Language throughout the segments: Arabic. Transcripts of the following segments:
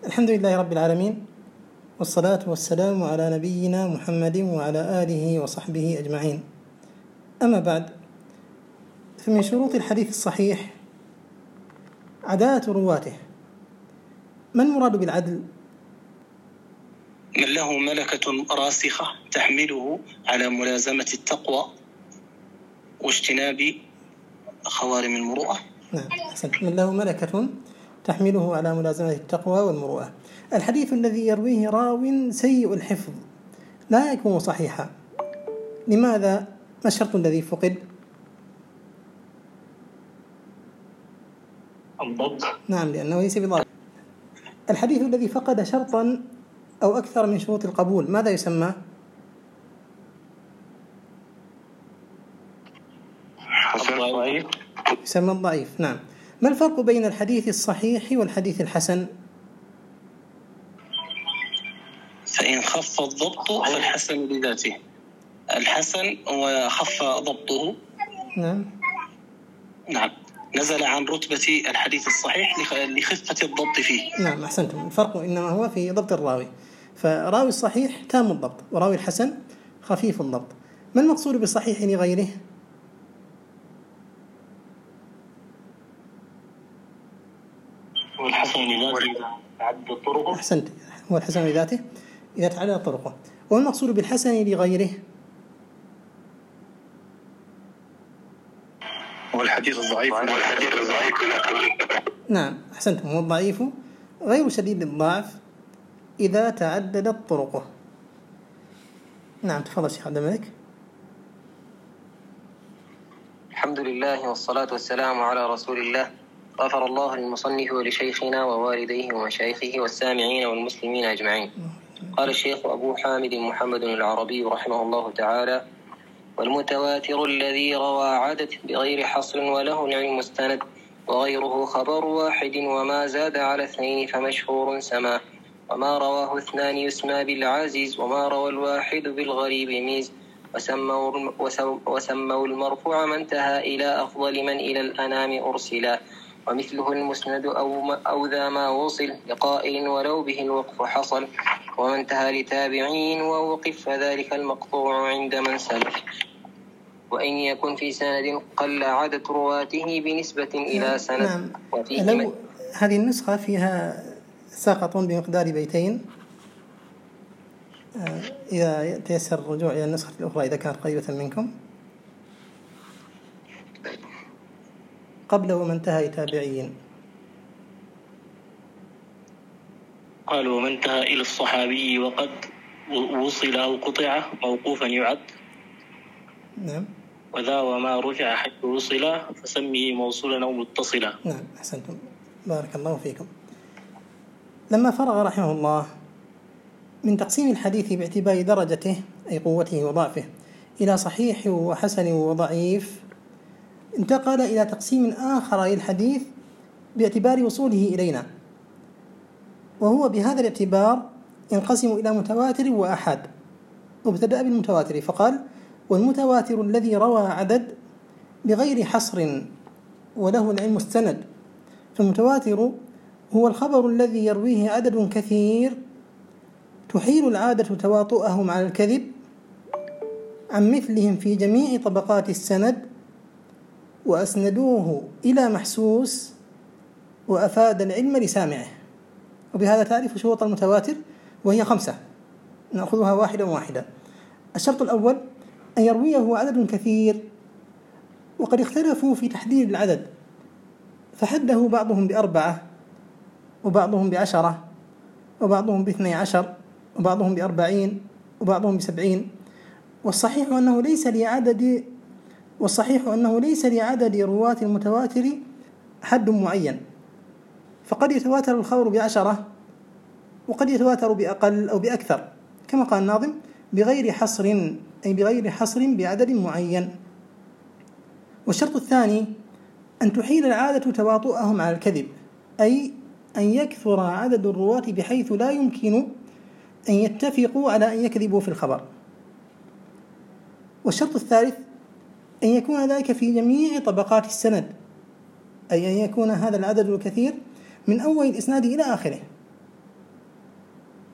الحمد لله رب العالمين، والصلاة والسلام على نبينا محمد وعلى آله وصحبه أجمعين. أما بعد، فمن شروط الحديث الصحيح عدالة رواته. ما المراد بالعدل؟ من له ملكة راسخة تحمله على ملازمة التقوى واجتناب خوارم المروءة. نعم، أحسنت. من له ملكة تحمله على ملازمة التقوى والمروءة. الحديث الذي يرويه راو سيء الحفظ لا يكون صحيحا. لماذا؟ ما الشرط الذي فقد؟ الضبط. نعم، لأنه ليس بضابط. الحديث الذي فقد شرطا أو أكثر من شروط القبول ماذا يسمى؟ الضعيف. يسمى الضعيف. نعم. ما الفرق بين الحديث الصحيح والحديث الحسن؟ فإن خف الضبط فالحسن بذاته. الحسن هو خف ضبطه. نعم، نزل عن رتبة الحديث الصحيح لخفة الضبط فيه. نعم، أحسنتم. الفرق إنما هو في ضبط الراوي، فراوي الصحيح تام الضبط وراوي الحسن خفيف الضبط. ما المقصود بالصحيح لغيره؟ هو الحسن لذاته إذا تعدد طرقه. أحسنت، هو الحسن لذاته إذا تعدد طرقه. والمقصود بالحسن لغيره هو الحديث الضعيف. نعم، أحسنتم. هو الضعيف غير شديد الضعف إذا تعددت طرقه. نعم، تفضل شيخ عبد الملك. الحمد لله والصلاة والسلام على رسول الله. غفر الله للمصنف ولشيخنا ووالديه ومشايخه والسامعين والمسلمين أجمعين. قال الشيخ أبو حامد محمد العربي رحمه الله تعالى: والمتواتر الذي روى عدد بغير حصر وله العلم مستند، وغيره خبر واحد وما زاد على اثنين فمشهور سما، وما رواه اثنان يسمى بالعزيز، وما روى الواحد بالغريب ميز، وسموا المرفوع ما انتهى إلى أفضل من إلى الأنام أرسلا، ومثله المسند أو ذا ما وصل لقائل ولو به الوقف حصل، وما انتهى لتابعين ووقف فذلك المقطوع عند من سلف، وإن يكن في سند قل عدد رواته بنسبة إلى سند. نعم. لو هذه النسخة فيها سقط بمقدار بيتين، إذا تيسر الرجوع إلى النسخة الأخرى إذا كانت قريبة منكم. قبل وما انتهى تابعين. قال ومن انتهى إلى الصحابي وقد وصل أو قطع موقوفا يعد. نعم. وذا وما رجع حتى وصل فسميه موصولا أو متصلا. نعم، أحسنتم، بارك الله فيكم. لما فرغ رحمه الله من تقسيم الحديث باعتبار درجته أي قوته وضعفه إلى صحيح وحسن وضعيف، انتقل إلى تقسيم آخر للحديث باعتبار وصوله إلينا، وهو بهذا الاعتبار ينقسم إلى متواتر وآحاد. وابتدأ بالمتواتر فقال: والمتواتر الذي روى عدد بغير حصر وله العلم مستند. فالمتواتر هو الخبر الذي يرويه عدد كثير تحيل العادة تواطؤهم على الكذب عن مثلهم في جميع طبقات السند، وأسندوه إلى محسوس وأفاد العلم لسامعه. وبهذا تعرف شروط المتواتر، وهي 5، نأخذها واحدا واحدا. الشرط الأول أن يرويه عدد كثير، وقد اختلفوا في تحديد العدد، فحده بعضهم ب4 وبعضهم ب10 وبعضهم ب12 وبعضهم ب40 وبعضهم ب70. والصحيح أنه ليس لعدد رواة المتواتر حد معين، فقد يتواتر الخبر ب10 وقد يتواتر بأقل أو بأكثر، كما قال الناظم: بغير حصر، أي بغير حصر بعدد معين. والشرط الثاني أن تحيل العادة تواطؤهم على الكذب، أي أن يكثر عدد الرواة بحيث لا يمكن أن يتفقوا على أن يكذبوا في الخبر. والشرط الثالث أن يكون ذلك في جميع طبقات السند، أي أن يكون هذا العدد الكثير من أول الإسناد إلى آخره،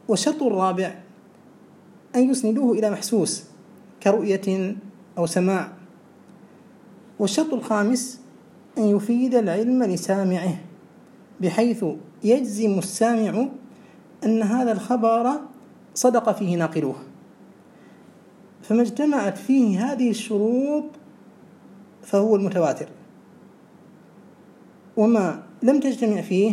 والشرط الرابع أن يسندوه إلى محسوس كرؤية أو سماع. والشرط الخامس أن يفيد العلم لسامعه بحيث يجزم السامع أن هذا الخبر صدق فيه ناقلوه. فما اجتمعت فيه هذه الشروط فهو المتواتر، وما لم تجتمع فيه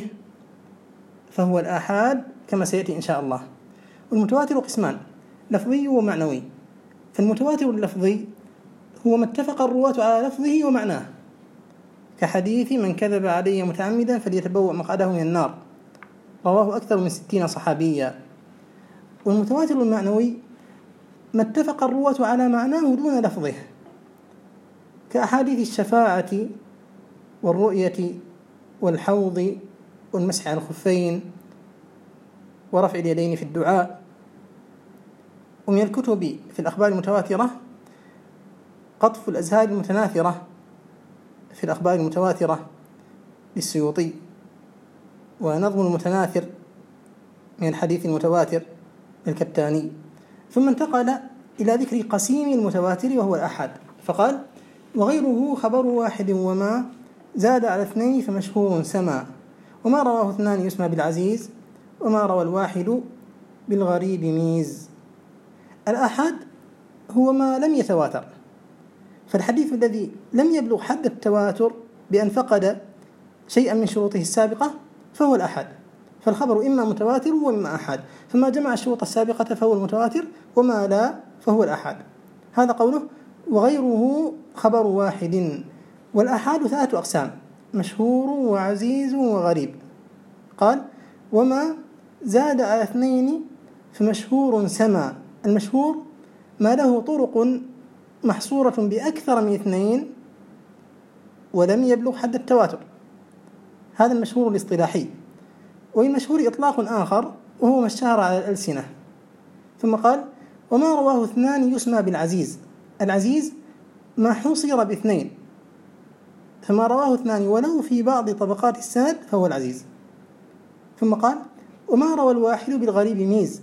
فهو الآحاد كما سيأتي إن شاء الله. والمتواتر قسمان، لفظي ومعنوي. فالمتواتر اللفظي هو ما اتفق الرواة على لفظه ومعناه، كحديث من كذب علي متعمدا فليتبوأ مقعده من النار، رواه أكثر من 60 صحابيا. والمتواتر المعنوي ما اتفق الرواة على معناه دون لفظه، كأحاديث الشفاعة والرؤية والحوض والمسح على الخفين ورفع اليدين في الدعاء. ومن الكتب في الأخبار المتواترة قطف الأزهار المتناثرة في الأخبار المتواترة للسيوطي، ونظم المتناثر من الحديث المتواتر للكتاني. ثم انتقل إلى ذكر قسيم المتواتر وهو الآحاد، فقال: وغيره خبر واحد وما زاد على 2 فمشهور سما، وما رواه 2 يسمى بالعزيز، وما روى الواحد بالغريب ميز. الآحاد هو ما لم يتواتر، فالحديث الذي لم يبلغ حد التواتر بأن فقد شيئا من شروطه السابقة فهو الآحاد. فالخبر إما متواتر وإما آحاد، فما جمع الشروط السابقة فهو المتواتر، وما لا فهو الآحاد. هذا قوله: وغيره خبر واحد. والآحاد 3 أقسام: مشهور وعزيز وغريب. قال: وما زاد على 2 فمشهور سما. المشهور ما له طرق محصورة بأكثر من 2 ولم يبلغ حد التواتر، هذا المشهور الاصطلاحي. والمشهور إطلاق آخر وهو ما اشتهر على الألسنة. ثم قال: وما رواه 2 يسمى بالعزيز. العزيز ما حصر ب2، فما رواه 2 ولو في بعض طبقات السند فهو العزيز. ثم قال: وما روى الواحد بالغريب ميز،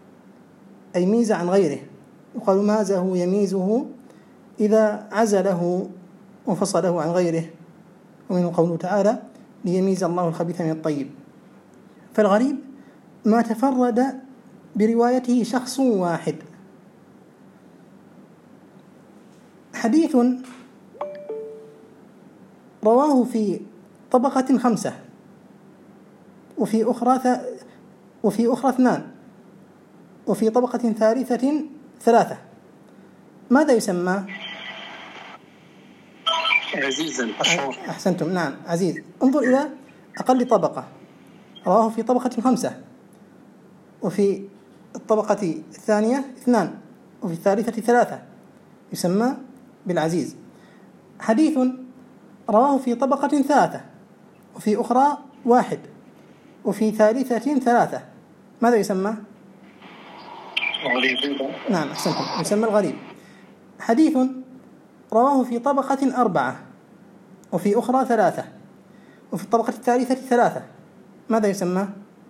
أي ميز عن غيره، يقال مازه يميزه إذا عزله وفصله عن غيره. ومنه قوله تعالى: ليميز الله الخبيث من الطيب. فالغريب ما تفرد بروايته شخص واحد. حديث رواه في طبقة 5 وفي أخرى 2 وفي طبقة ثالثة 3، ماذا يسمى؟ عزيزا. أحسنتم، نعم، عزيز. انظر إلى أقل طبقة، رواه في طبقة 5 وفي الطبقة الثانية 2 وفي الثالثة 3، يسمى بالعزيز. حديث رواه في طبقة 3 وفي أخرى 1 وفي ثالثة 3، ماذا يسمى؟ غريب. نعم، أحسنتم، يسمى الغريب. حديث رواه في طبقة 4 وفي أخرى 3 وفي الطبقة الثالثة 3، ماذا يسمى؟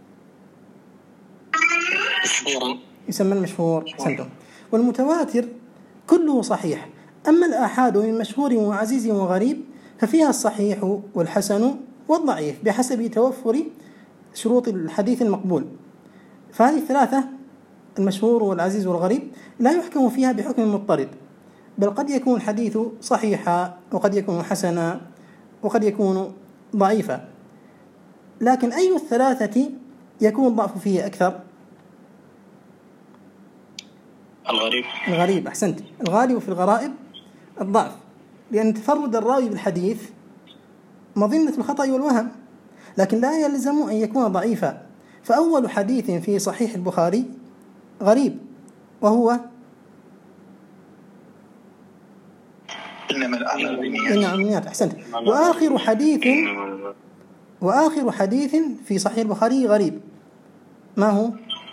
يسمى المشهور. أحسنتم. والمتواتر كله صحيح. أما الآحاد من مشهور وعزيز وغريب ففيها الصحيح والحسن والضعيف بحسب توفر شروط الحديث المقبول. فهذه 3، المشهور والعزيز والغريب، لا يحكم فيها بحكم مضطرد، بل قد يكون الحديث صحيحا وقد يكون حسنا وقد يكون ضعيفا. لكن أي 3 يكون الضعف فيه أكثر؟ الغريب. أحسنت. الغالب في الغرائب الضعف، لأن تفرد الراوي بالحديث مظنة الخطأ والوهم، لكن لا يلزم أن يكون ضعيفا. فأول حديث في صحيح البخاري غريب، وهو إنما الأعمال بالنيات. أحسنت. وآخر حديث في صحيح البخاري غريب، ما هو؟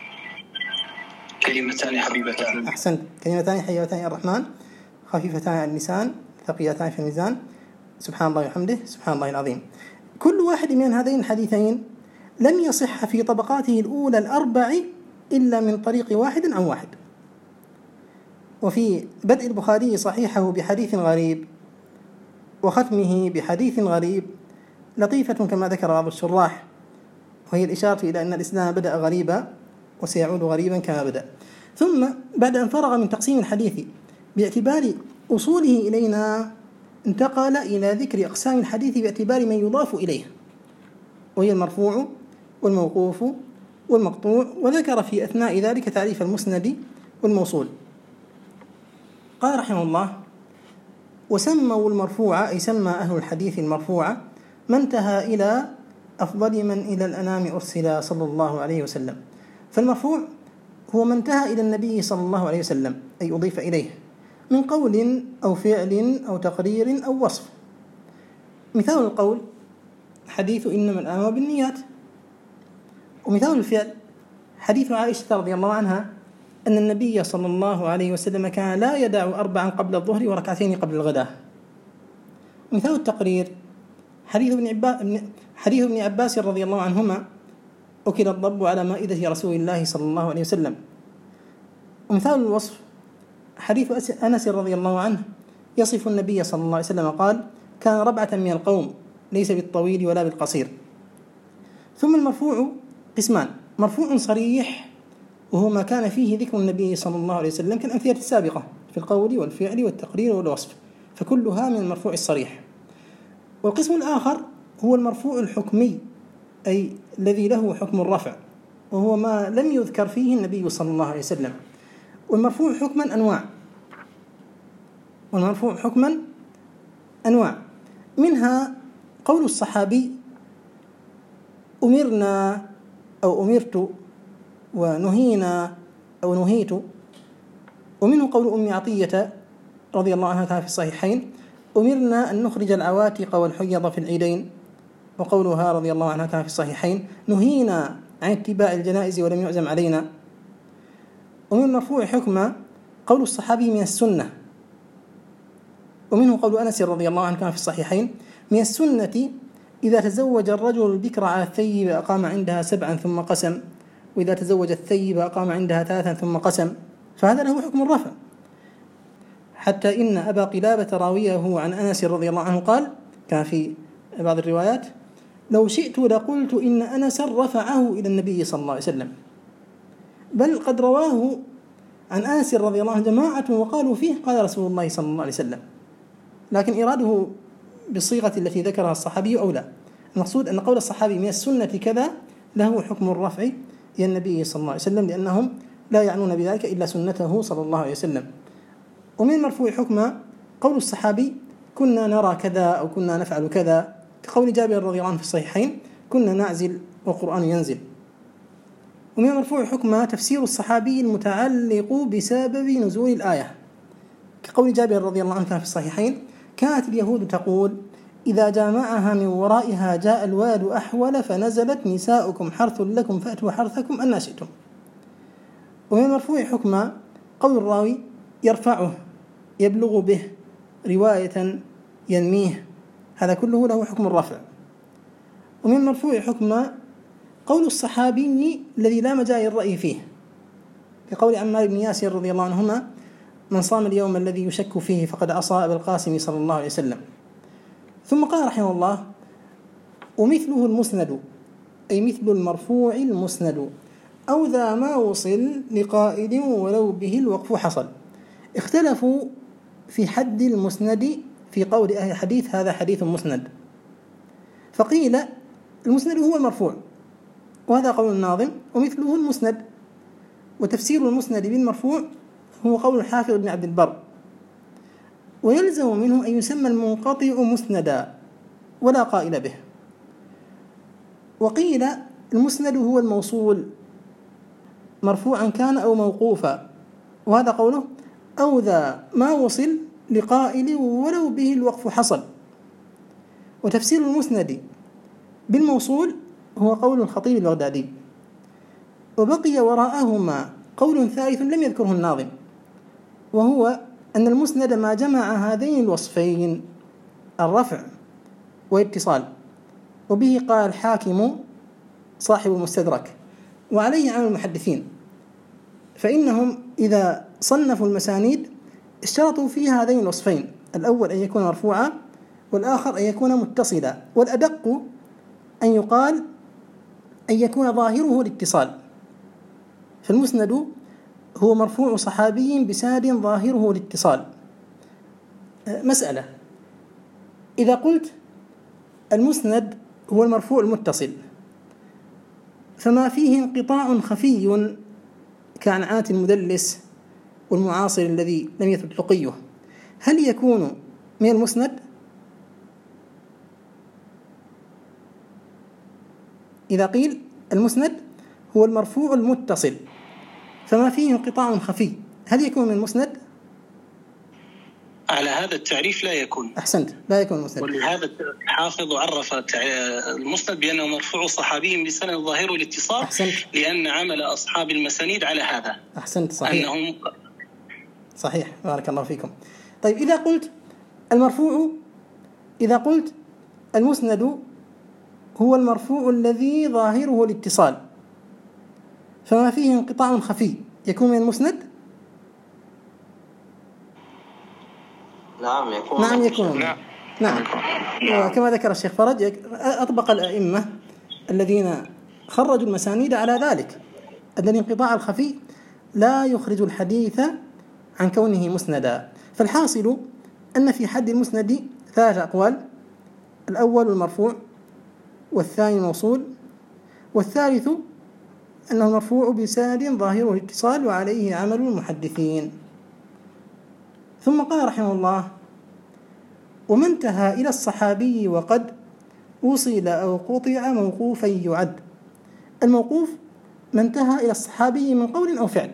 كلمتان حبيبتان. أحسنت. كلمتان حبيبتان الرحمن، خفيفتان على اللسان ثقيلتان في الميزان، سبحان الله وحمده سبحان الله العظيم. كل واحد من هذين الحديثين لم يصح في طبقاته الأولى 4 إلا من طريق واحد عن واحد. وفي بدء البخاري صحيحه بحديث غريب وختمه بحديث غريب لطيفة كما ذكر بعض الشراح، وهي الإشارة إلى أن الإسلام بدأ غريبا وسيعود غريبا كما بدأ. ثم بعد أن فرغ من تقسيم الحديث باعتبار أصوله إلينا انتقل إلى ذكر أقسام الحديث باعتبار من يضاف إليه، وهي المرفوع والموقوف والمقطوع، وذكر في أثناء ذلك تعريف المسند والموصول. قال رحمه الله: وسموا المرفوع، أي سمى أهل الحديث المرفوع ما انتهى إلى أفضل من إلى الأنام أرسل صلى الله عليه وسلم. فالمرفوع هو ما انتهى إلى النبي صلى الله عليه وسلم، أي أضيف إليه من قول أو فعل أو تقرير أو وصف. مثال القول حديث إنما الأعمال بالنيات، ومثال الفعل حديث عائشة رضي الله عنها أن النبي صلى الله عليه وسلم كان لا يدع 4 قبل الظهر وركعتين قبل الغداء. مثال التقرير حديث ابن عباس رضي الله عنهما أكل الضب على مائدة رسول الله صلى الله عليه وسلم. ومثال الوصف حديث أنس رضي الله عنه يصف النبي صلى الله عليه وسلم قال: كان ربعة من القوم ليس بالطويل ولا بالقصير. ثم المرفوع قسمان: مرفوع صريح وهو ما كان فيه ذكر النبي صلى الله عليه وسلم كالأمثلة السابقة في القول والفعل والتقرير والوصف، فكلها من المرفوع الصريح. والقسم الآخر هو المرفوع الحكمي، أي الذي له حكم الرفع، وهو ما لم يذكر فيه النبي صلى الله عليه وسلم. والمرفوع حكما أنواع منها قول الصحابي: أمرنا أو أمرت، ونهينا أو نهيت. ومنه قول أم عطية رضي الله عنها في الصحيحين: أمرنا أن نخرج العواتق والحيض في العيدين. وقولها رضي الله عنها في الصحيحين: نهينا عن اتباع الجنائز ولم يعزم علينا. ومن المرفوع حكما قول الصحابي من السنة. ومنه قول أنس رضي الله عنه في الصحيحين: من السنة إذا تزوج الرجل البكر على الثيب أقام عندها 7 ثم قسم، وإذا تزوج الثيب أقام عندها 3 ثم قسم. فهذا له حكم الرفع، حتى إن أبا قلابة راويه عن أنس رضي الله عنه قال، كان في بعض الروايات: لو شئت لقلت إن أنس رفعه إلى النبي صلى الله عليه وسلم، بل قد رواه عن أنس رضي الله عنه جماعة وقالوا فيه قال رسول الله صلى الله عليه وسلم، لكن إراده بالصيغة التي ذكرها الصحابي أولى. المقصود أن قول الصحابي من السنة كذا له حكم الرفع إلى النبي صلى الله عليه وسلم، لأنهم لا يعنون بذلك إلا سنته صلى الله عليه وسلم. ومن المرفوع حكما قول الصحابي: كنا نرى كذا أو كنا نفعل كذا، كقول جابر رضي الله عنه في الصحيحين: كنا نعزل والقرآن ينزل. ومن المرفوع حكما تفسير الصحابي المتعلق بسبب نزول الآية، كقول جابر رضي الله عنه في الصحيحين: كانت اليهود تقول: إذا جامعها من ورائها جاء الواد أحول فنزلت نساؤكم حرث لكم فأتوا حرثكم أن شئتم. ومن المرفوع حكما قول الراوي: يرفعه، يبلغ به، رواية، ينميه، هذا كله له حكم الرفع. ومن المرفوع حكما قول الصحابي الذي لا مجال الرأي فيه، كقول عمار بن ياسر رضي الله عنهما: من صام اليوم الذي يشك فيه فقد عصى أبا القاسم صلى الله عليه وسلم. ثم قال رحمه الله: ومثله المسند، أي مثل المرفوع المسند، أو ذا ما وصل لقائد ولو به الوقف حصل. اختلفوا في حد المسند في قول أهل الحديث: هذا حديث مسند. فقيل المسند هو المرفوع، وهذا قول الناظم، ومثله المسند. وتفسير المسند بالمرفوع هو قول الحافظ بن عبد البر. ويلزم منه أن يسمى المنقطع مسندا ولا قائل به. وقيل المسند هو الموصول مرفوعا كان أو موقوفا، وهذا قوله: أو ذا ما وصل لقائل ولو به الوقف حصل. وتفسير المسند بالموصول هو قول الخطيب البغدادي. وبقي وراءهما قول ثالث لم يذكره الناظم، وهو أن المسند ما جمع هذين الوصفين، الرفع والاتصال. وبه قال الحاكم صاحب المستدرك، وعليه عمل المحدثين، فإنهم إذا صنفوا المسانيد اشترطوا فيها هذين الوصفين: الأول أن يكون مرفوعا، والآخر أن يكون متصلا. والأدق أن يقال أن يكون ظاهره الاتصال. فالمسند هو مرفوع صحابي بسند ظاهره الاتصال. مسألة: إذا قلت المسند هو المرفوع المتصل، فما فيه انقطاع خفي كعنعات المدلس والمعاصر الذي لم يثبت لقيه، هل يكون من المسند؟ إذا قيل المسند هو المرفوع المتصل فما فيه انقطاع خفي، هل يكون من المسند؟ على هذا التعريف لا يكون. أحسنت، لا يكون مسند. ولهذا الحافظ عرف المسند بأنه مرفوع صحابي بسند ظاهره الاتصال. أحسنت. لأن عمل أصحاب المسانيد على هذا. أحسنت، صحيح. أنهم صحيح، بارك الله فيكم. طيب، إذا قلت المسند هو المرفوع الذي ظاهره الاتصال فما فيه انقطاع خفي، يكون من المسند؟ نعم يكون. نعم. وكما ذكر الشيخ فرج، أطبق الأئمة الذين خرجوا المسانيد على ذلك، أن الانقطاع الخفي لا يخرج الحديث عن كونه مسندا. فالحاصل أن في حد المسند 3 أقوال: الأول المرفوع، والثاني الموصول، والثالث أنه مرفوع بسند ظاهره الاتصال وعليه عمل المحدثين. ثم قال رحمه الله: وما انتهى إلى الصحابي وقد وصل أو قطع موقوفا يعد. الموقوف ما انتهى إلى الصحابي من قول أو فعل،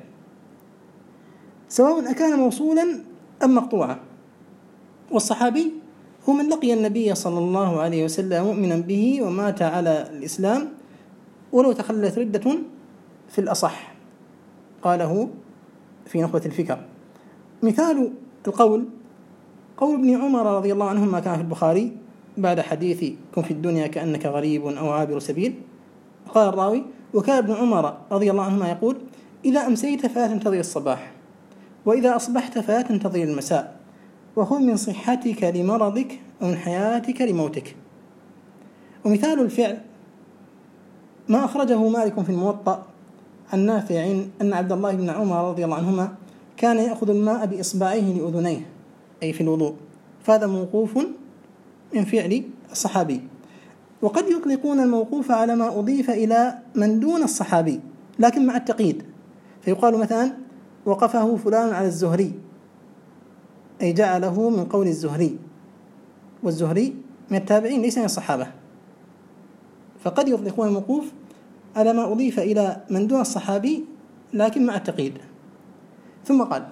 سواء أكان موصولا أم مقطوعا. والصحابي هو من لقي النبي صلى الله عليه وسلم مؤمنا به ومات على الإسلام ولو تخلت ردة في الأصح، قاله في نخبة الفكر. مثال القول قول ابن عمر رضي الله عنهما كان في البخاري بعد حديث كن في الدنيا كأنك غريب أو عابر سبيل. قال الراوي: وكان ابن عمر رضي الله عنهما يقول: إذا أمسيت فلا تنتظر الصباح، وإذا أصبحت فلا تنتظر المساء، وخذ من صحتك لمرضك ومن حياتك لموتك. ومثال الفعل ما أخرجه مالك في الموطأ عن نافع أن عبد الله بن عمر رضي الله عنهما كان يأخذ الماء بإصبعيه لأذنيه، أي في الوضوء، فهذا موقوف من فعل الصحابي. وقد يطلقون الموقوف على ما أضيف إلى من دون الصحابي لكن مع التقييد، فيقال مثلا: وقفه فلان على الزهري، أي جعله من قول الزهري، والزهري من التابعين ليس من الصحابة. فقد يطلقون الموقوف على ما أضيف إلى من دون الصحابي لكن مع التقييد. ثم قال: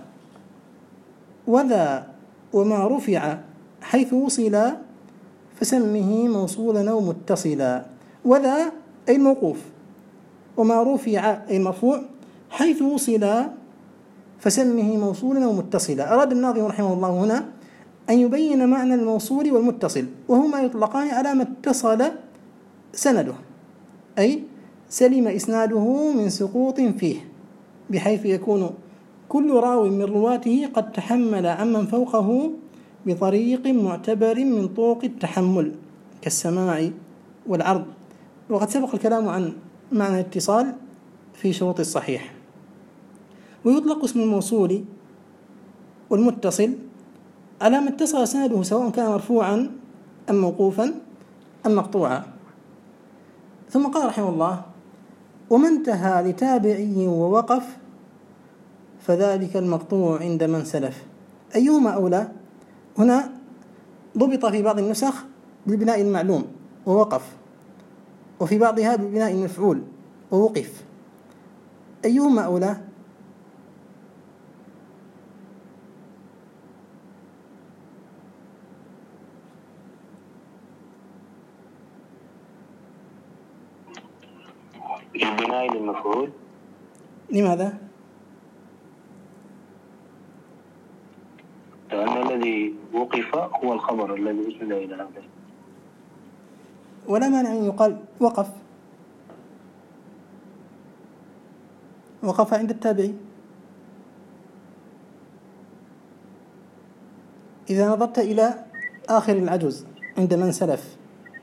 وذا وما رفع حيث وصل فسمه موصولا أو متصلا. وذا أي الموقوف، وما رفع أي المرفوع، حيث وصل فسمه موصولا أو متصلا. أراد الناظم رحمه الله هنا أن يبين معنى الموصول والمتصل، وهما يطلقان على ما اتصل سنده، أي سلم إسناده من سقوط فيه، بحيث يكون كل راو من رواته قد تحمل عمن فوقه بطريق معتبر من طرق التحمل كالسماع والعرض. وقد سبق الكلام عن معنى الاتصال في شروط الصحيح. ويطلق اسم الموصول والمتصل على ما اتصل سنده سواء كان مرفوعا أم موقوفا أم مقطوعا. ثم قال رحمه الله: وما انتهى لتابعي ووقف فذلك المقطوع عند من سلف. أيهما أولى؟ هنا ضبط في بعض النسخ بالبناء المعلوم ووقف، وفي بعضها بالبناء المفعول ووقف. أيهما أولى؟ البناء للمفعول. لماذا؟ لأن الذي وقف هو الخبر الذي أسند إلى هذا. ولا مانع أن يقال وقف عند التابعي. إذا نظرت إلى آخر العجز عند من سلف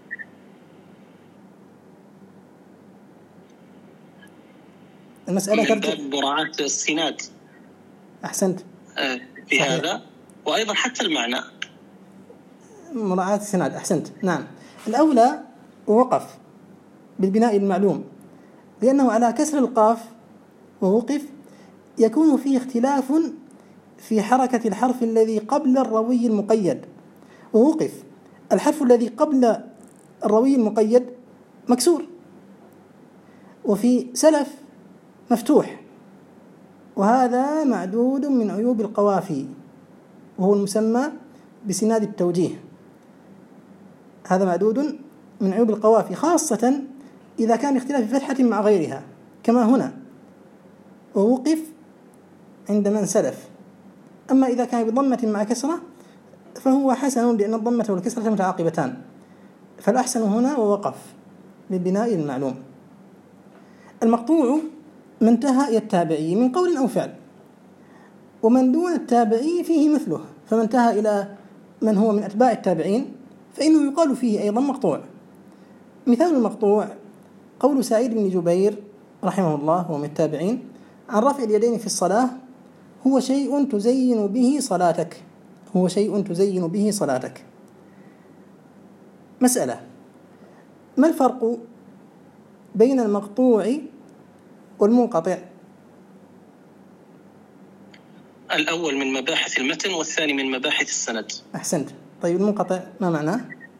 المسألة من باب مراعاة السناد. أحسنت في صحيح. هذا وأيضا حتى المعنى مراعاة السناد. أحسنت. نعم، الأولى ووقف بالبناء المعلوم، لأنه على كسر القاف ووقف يكون فيه اختلاف في حركة الحرف الذي قبل الروي المقيد. ووقف الحرف الذي قبل الروي المقيد مكسور، وفي سلف مفتوح، وهذا معدود من عيوب القوافي، وهو المسمى بسناد التوجيه. هذا معدود من عيوب القوافي، خاصة إذا كان اختلاف فتحة مع غيرها كما هنا، ووقف عند من سلف. أما إذا كان بضمة مع كسرة فهو حسن، لأن الضمة والكسرة متعاقبتان، فالأحسن هنا ووقف بالبناء المعلوم. المقطوع ما انتهى إلى التابعي من قول أو فعل، ومن دون التابعي فيه مثله، فمن انتهى إلى من هو من أتباع التابعين فإنه يقال فيه أيضا مقطوع. مثال المقطوع قول سعيد بن جبير رحمه الله ومن التابعين عن رفع اليدين في الصلاة: هو شيء تزين به صلاتك، هو شيء تزين به صلاتك. مسألة: ما الفرق بين المقطوع والمنقطع؟ الأول من مباحث المتن والثاني من مباحث السند. أحسنت. طيب المنقطع ما معناه؟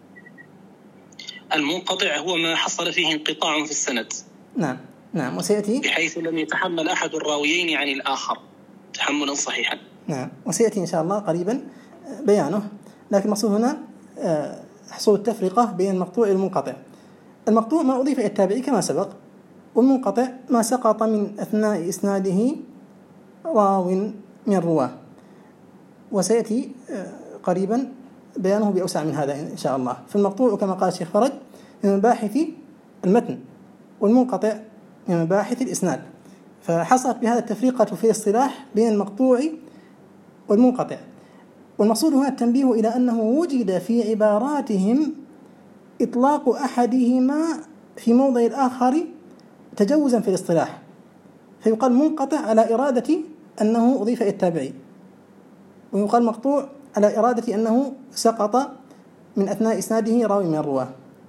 المنقطع هو ما حصل فيه انقطاع في السند. نعم وسيأتي بحيث لم يتحمل أحد الراويين عن الآخر تحملا صحيحا. نعم وسيأتي إن شاء الله قريبا بيانه، لكن المقصود هنا حصول التفرقة بين المقطوع والمنقطع. المقطوع ما أضيف إلى التابعي كما سبق، والمنقطع ما سقط من أثناء إسناده راو من الرواة، وسيأتي قريبا بيانه بأوسع من هذا إن شاء الله. فالمقطوع كما قال الشيخ فرج من مباحث المتن، والمنقطع من مباحث الإسناد، فحصلت بهذا التفريقة في الاصطلاح بين المقطوع والمنقطع. والمقصود هنا التنبيه إلى أنه وجد في عباراتهم إطلاق أحدهما في موضع الآخر تجوزا في الاصطلاح، فيقال منقطع على إرادة أنه أضيف إلى التابعي، ويقال مقطوع على إرادة أنه سقط من أثناء إسناده راوي من الرواة.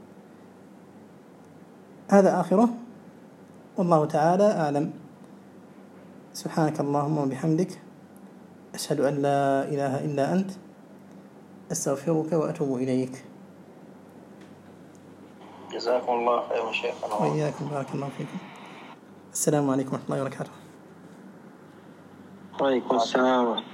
هذا آخره، والله تعالى أعلم. سبحانك اللهم وبحمدك، أشهد أن لا إله إلا أنت، أستغفرك وأتوب إليك. جزاكم الله خيرا شيخنا. وإياكم، بارك الله فيكم. السلام عليكم ورحمة الله وبركاته. وعليكم السلام.